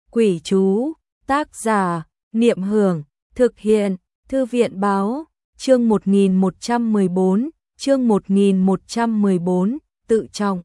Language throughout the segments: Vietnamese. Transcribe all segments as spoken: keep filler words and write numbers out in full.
Quỷ chú, tác giả, Niệm Hưởng, thực hiện, Thư viện báo, chương một nghìn một trăm mười bốn, chương một nghìn một trăm mười bốn, tự trọng.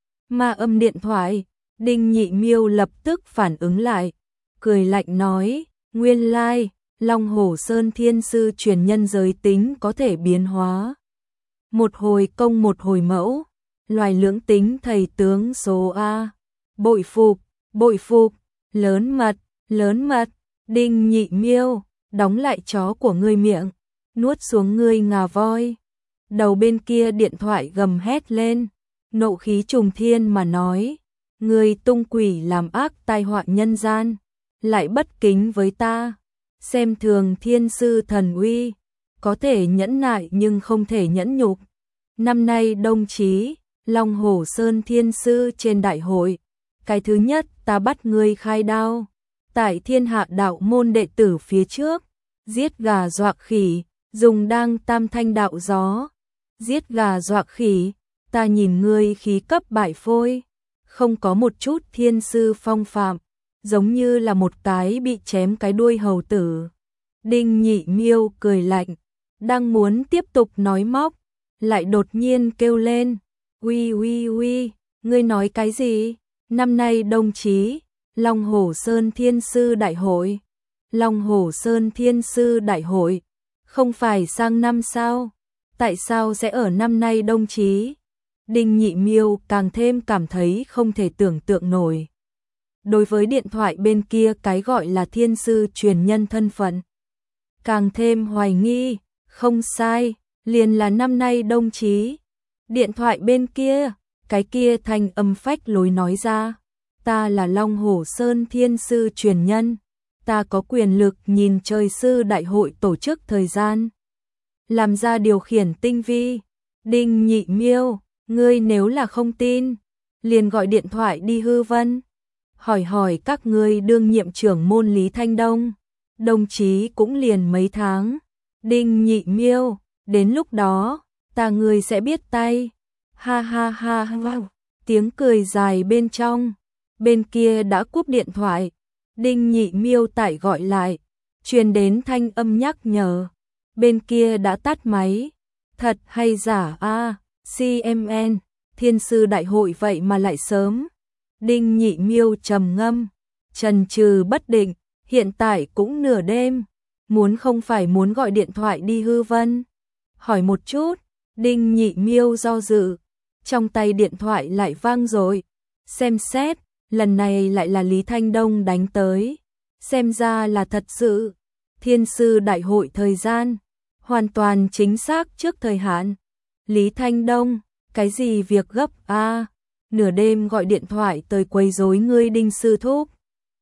Ma âm điện thoại, Đinh Nhị Miêu lập tức phản ứng lại, cười lạnh nói, nguyên lai, Long Hổ Sơn Thiên Sư truyền nhân giới tính có thể biến hóa. Một hồi công một hồi mẫu, loài lưỡng tính thầy tướng số A, bội phục, bội phục, lớn mật, lớn mật, Đinh Nhị Miêu, đóng lại chó của ngươi miệng, nuốt xuống ngươi ngà voi. Đầu bên kia điện thoại gầm hét lên, nộ khí trùng thiên mà nói, ngươi tung quỷ làm ác tai họa nhân gian, lại bất kính với ta, xem thường thiên sư thần uy, có thể nhẫn nại nhưng không thể nhẫn nhục. Năm nay đồng chí, Long Hổ Sơn Thiên Sư trên đại hội, cái thứ nhất ta bắt ngươi khai đao, tại thiên hạ đạo môn đệ tử phía trước, giết gà dọa khỉ, dùng đang tam thanh đạo gió, giết gà dọa khỉ, ta nhìn ngươi khí cấp bại phôi, không có một chút thiên sư phong phạm, giống như là một cái bị chém cái đuôi hầu tử. Đinh Nhị Miêu cười lạnh, đang muốn tiếp tục nói móc, lại đột nhiên kêu lên, uy uy uy, ngươi nói cái gì? Năm nay đồng chí, Long Hổ Sơn Thiên Sư Đại hội, Long Hổ Sơn Thiên Sư Đại hội, không phải sang năm sao? Tại sao sẽ ở năm nay đồng chí? Đinh Nhị Miêu càng thêm cảm thấy không thể tưởng tượng nổi. Đối với điện thoại bên kia cái gọi là thiên sư truyền nhân thân phận, càng thêm hoài nghi, không sai, liền là năm nay đồng chí. Điện thoại bên kia, cái kia thanh âm phách lối nói ra, ta là Long Hổ Sơn Thiên Sư truyền nhân, ta có quyền lực nhìn trời sư đại hội tổ chức thời gian, làm ra điều khiển tinh vi. Đinh Nhị Miêu, ngươi nếu là không tin, liền gọi điện thoại đi Hư Vân, hỏi hỏi các ngươi đương nhiệm trưởng môn Lý Thanh Đông, đồng chí cũng liền mấy tháng. Đinh Nhị Miêu, đến lúc đó, ta ngươi sẽ biết tay. Ha ha ha wow. Tiếng cười dài bên trong, bên kia đã cúp điện thoại. Đinh Nhị Miêu tại gọi lại, truyền đến thanh âm nhắc nhở, bên kia đã tắt máy. Thật hay giả a, xê em en, Thiên Sư Đại hội vậy mà lại sớm. Đinh Nhị Miêu trầm ngâm, chần chừ bất định, hiện tại cũng nửa đêm, muốn không phải muốn gọi điện thoại đi Hư Vân, hỏi một chút. Đinh Nhị Miêu do dự, trong tay điện thoại lại vang rồi, xem xét, lần này lại là Lý Thanh Đông đánh tới, xem ra là thật sự. Thiên Sư Đại hội thời gian, hoàn toàn chính xác trước thời hạn. Lý Thanh Đông, cái gì việc gấp a? À, nửa đêm gọi điện thoại tới quấy rối ngươi Đinh sư thúc.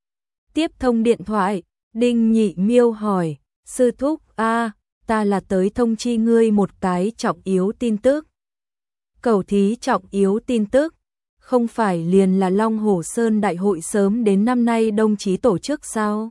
Tiếp thông điện thoại, Đinh Nhị Miêu hỏi, sư thúc a, à, ta là tới thông chi ngươi một cái trọng yếu tin tức. Cầu thí trọng yếu tin tức, không phải liền là Long Hổ Sơn Đại hội sớm đến năm nay đồng chí tổ chức sao?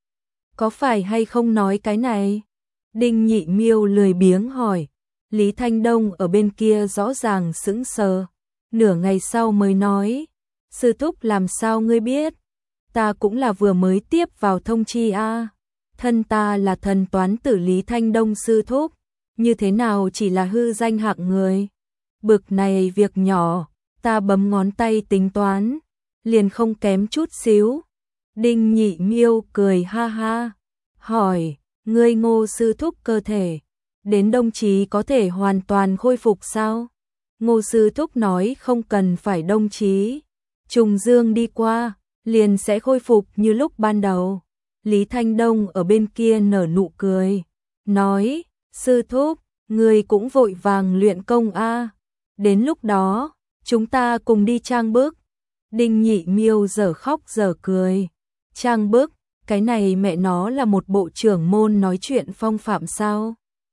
Có phải hay không nói cái này? Đinh Nhị Miêu lười biếng hỏi. Lý Thanh Đông ở bên kia rõ ràng sững sờ, nửa ngày sau mới nói, sư thúc làm sao ngươi biết? Ta cũng là vừa mới tiếp vào thông chi a. À. Thân ta là thần toán tử Lý Thanh Đông sư thúc, như thế nào chỉ là hư danh hạng người? Bực này việc nhỏ, ta bấm ngón tay tính toán, liền không kém chút xíu. Đinh Nhị Miêu cười ha ha, hỏi, ngươi Ngô sư thúc cơ thể, đến đồng chí có thể hoàn toàn khôi phục sao? Ngô sư thúc nói không cần phải đồng chí, trùng dương đi qua, liền sẽ khôi phục như lúc ban đầu. Lý Thanh Đông ở bên kia nở nụ cười, nói, sư thúc, ngươi cũng vội vàng luyện công a, à. Đến lúc đó, chúng ta cùng đi trang bức. Đinh Nhị Miêu dở khóc dở cười, trang bức, cái này mẹ nó là một bộ trưởng môn nói chuyện phong phạm sao?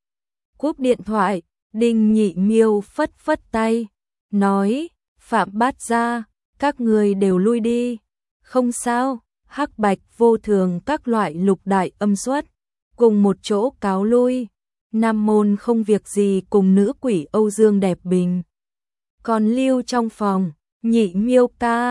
Cúp điện thoại, Đinh Nhị Miêu phất phất tay, nói, Phạm Bát Gia, các người đều lui đi. Không sao, hắc bạch vô thường các loại lục đại âm xuất, cùng một chỗ cáo lui. Nam môn không việc gì cùng nữ quỷ Âu Dương Đẹp Bình. Còn lưu trong phòng, Nhị Miêu ca,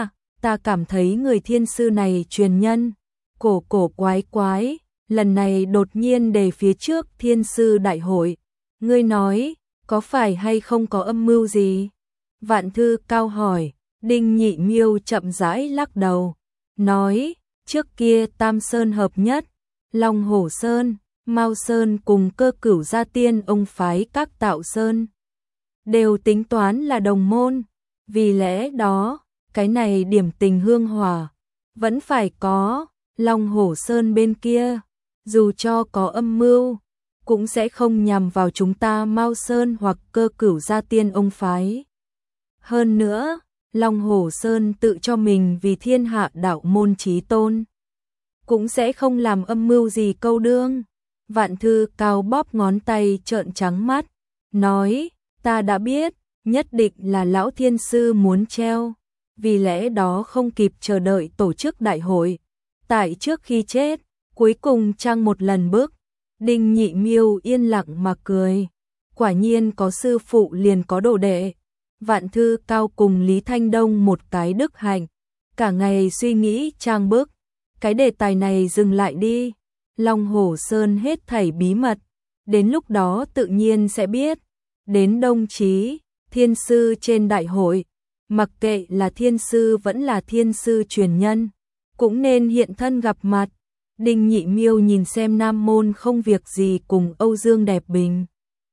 ta cảm thấy người thiên sư này truyền nhân, cổ cổ quái quái, lần này đột nhiên đề phía trước thiên sư đại hội. Ngươi nói, có phải hay không có âm mưu gì? Vạn Thư Cao hỏi. Đinh Nhị Miêu chậm rãi lắc đầu, nói, trước kia Tam Sơn hợp nhất, Long Hổ Sơn, Mao Sơn cùng Cơ Cửu Gia Tiên ông phái các tạo sơn đều tính toán là đồng môn, vì lẽ đó, cái này điểm tình hương hòa vẫn phải có. Long Hổ Sơn bên kia, dù cho có âm mưu, cũng sẽ không nhằm vào chúng ta Mao Sơn hoặc Cơ Cửu Gia Tiên ông phái. Hơn nữa, Long Hổ Sơn tự cho mình vì thiên hạ đạo môn chí tôn, cũng sẽ không làm âm mưu gì câu đương. Vạn Thư Cao bóp ngón tay trợn trắng mắt, nói, ta đã biết, nhất định là lão thiên sư muốn treo, vì lẽ đó không kịp chờ đợi tổ chức đại hội. Tại trước khi chết, cuối cùng chăng một lần bước. Đinh Nhị Miêu yên lặng mà cười, quả nhiên có sư phụ liền có đồ đệ. Vạn Thư Cao cùng Lý Thanh Đông một cái đức hạnh, cả ngày suy nghĩ trang bức, cái đề tài này dừng lại đi. Long Hổ Sơn hết thảy bí mật, đến lúc đó tự nhiên sẽ biết. Đến đồng chí, thiên sư trên đại hội, mặc kệ là thiên sư vẫn là thiên sư truyền nhân, cũng nên hiện thân gặp mặt. Đinh Nhị Miêu nhìn xem Nam Môn không việc gì cùng Âu Dương Đẹp Bình,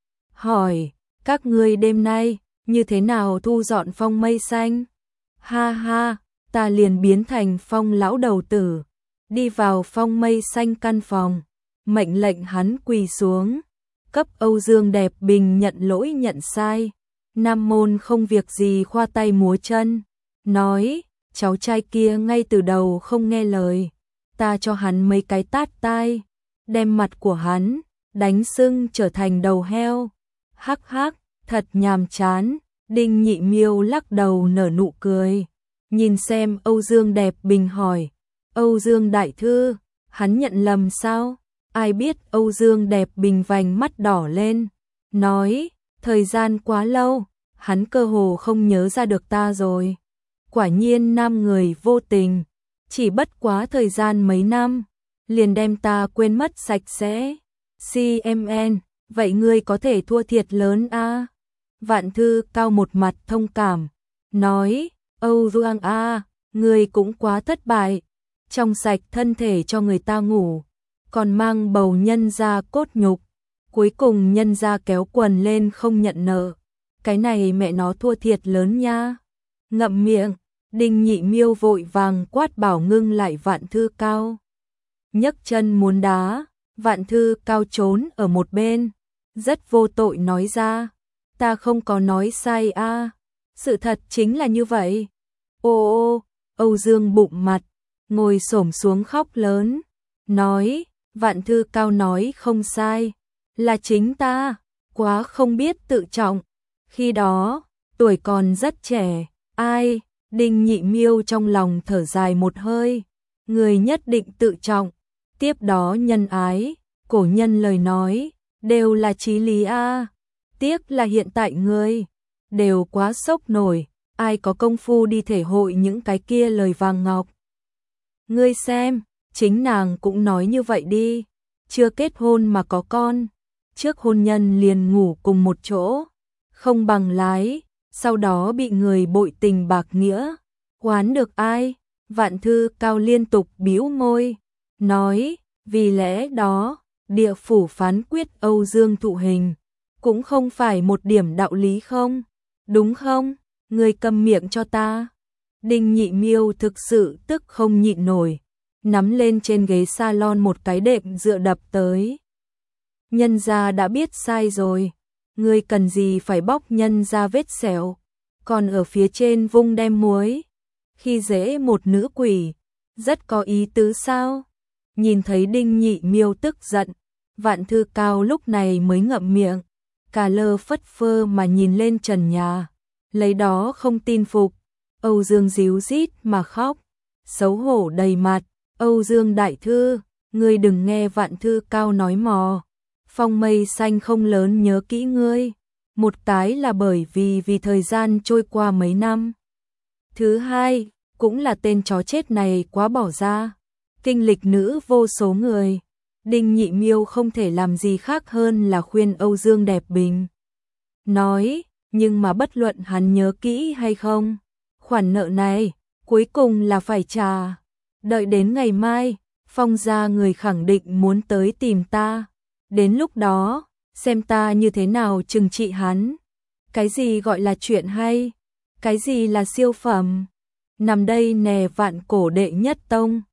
hỏi, các ngươi đêm nay như thế nào thu dọn Phong Mây Xanh? Ha ha, ta liền biến thành Phong lão đầu tử, đi vào Phong Mây Xanh căn phòng, mệnh lệnh hắn quỳ xuống, cấp Âu Dương Đẹp Bình nhận lỗi nhận sai. Nam Môn không việc gì khoa tay múa chân, nói, cháu trai kia ngay từ đầu không nghe lời, ta cho hắn mấy cái tát tai, đem mặt của hắn đánh sưng trở thành đầu heo. Hắc hắc, thật nhàm chán. Đinh Nhị Miêu lắc đầu nở nụ cười, nhìn xem Âu Dương Đẹp Bình hỏi, Âu Dương đại thư, hắn nhận lầm sao? Ai biết Âu Dương Đẹp Bình vành mắt đỏ lên, nói, thời gian quá lâu, hắn cơ hồ không nhớ ra được ta rồi. Quả nhiên nam người vô tình, chỉ bất quá thời gian mấy năm, liền đem ta quên mất sạch sẽ. xê em en, vậy ngươi có thể thua thiệt lớn a. À? Vạn Thư Cao một mặt thông cảm, nói, Âu Dương a, ngươi cũng quá thất bại, trong sạch thân thể cho người ta ngủ, còn mang bầu nhân gia cốt nhục, cuối cùng nhân gia kéo quần lên không nhận nợ, cái này mẹ nó thua thiệt lớn nha. Ngậm miệng. Đinh Nhị Miêu vội vàng quát bảo ngưng lại Vạn Thư Cao, nhấc chân muốn đá. Vạn Thư Cao trốn ở một bên, rất vô tội nói ra, ta không có nói sai a, à. Sự thật chính là như vậy. Ô ô, Âu Dương bụng mặt, ngồi xổm xuống khóc lớn, nói, Vạn Thư Cao nói không sai, là chính ta, quá không biết tự trọng, khi đó, tuổi còn rất trẻ, ai. Đinh Nhị Miêu trong lòng thở dài một hơi, người nhất định tự trọng, tiếp đó nhân ái, cổ nhân lời nói, đều là chí lý a. À. Tiếc là hiện tại người đều quá sốc nổi, ai có công phu đi thể hội những cái kia lời vàng ngọc. Ngươi xem, chính nàng cũng nói như vậy đi, chưa kết hôn mà có con, trước hôn nhân liền ngủ cùng một chỗ, không bằng lái. Sau đó bị người bội tình bạc nghĩa, oán được ai? Vạn Thư Cao liên tục bĩu môi, nói, vì lẽ đó, địa phủ phán quyết Âu Dương thụ hình, cũng không phải một điểm đạo lý không? Đúng không? Người câm miệng cho ta. Đinh Nhị Miêu thực sự tức không nhịn nổi, nắm lên trên ghế salon một cái đệm dựa đập tới. Nhân gia đã biết sai rồi. Ngươi cần gì phải bóc nhân ra vết sẹo, còn ở phía trên vung đem muối, khi dễ một nữ quỷ, rất có ý tứ sao? Nhìn thấy Đinh Nhị Miêu tức giận, Vạn Thư Cao lúc này mới ngậm miệng, cà lơ phất phơ mà nhìn lên trần nhà, lấy đó không tin phục. Âu Dương díu rít mà khóc, xấu hổ đầy mặt. Âu Dương đại thư, ngươi đừng nghe Vạn Thư Cao nói mò. Phong Mây Xanh không lớn nhớ kỹ ngươi, một cái là bởi vì vì thời gian trôi qua mấy năm. Thứ hai, cũng là tên chó chết này quá bỏ ra. Kinh lịch nữ vô số người. Đinh Nhị Miêu không thể làm gì khác hơn là khuyên Âu Dương Đẹp Bình. Nói, nhưng mà bất luận hắn nhớ kỹ hay không, khoản nợ này, cuối cùng là phải trả. Đợi đến ngày mai, Phong gia người khẳng định muốn tới tìm ta. Đến lúc đó, xem ta như thế nào trừng trị hắn. Cái gì gọi là chuyện hay? Cái gì là siêu phẩm? Nằm đây nè vạn cổ đệ nhất tông.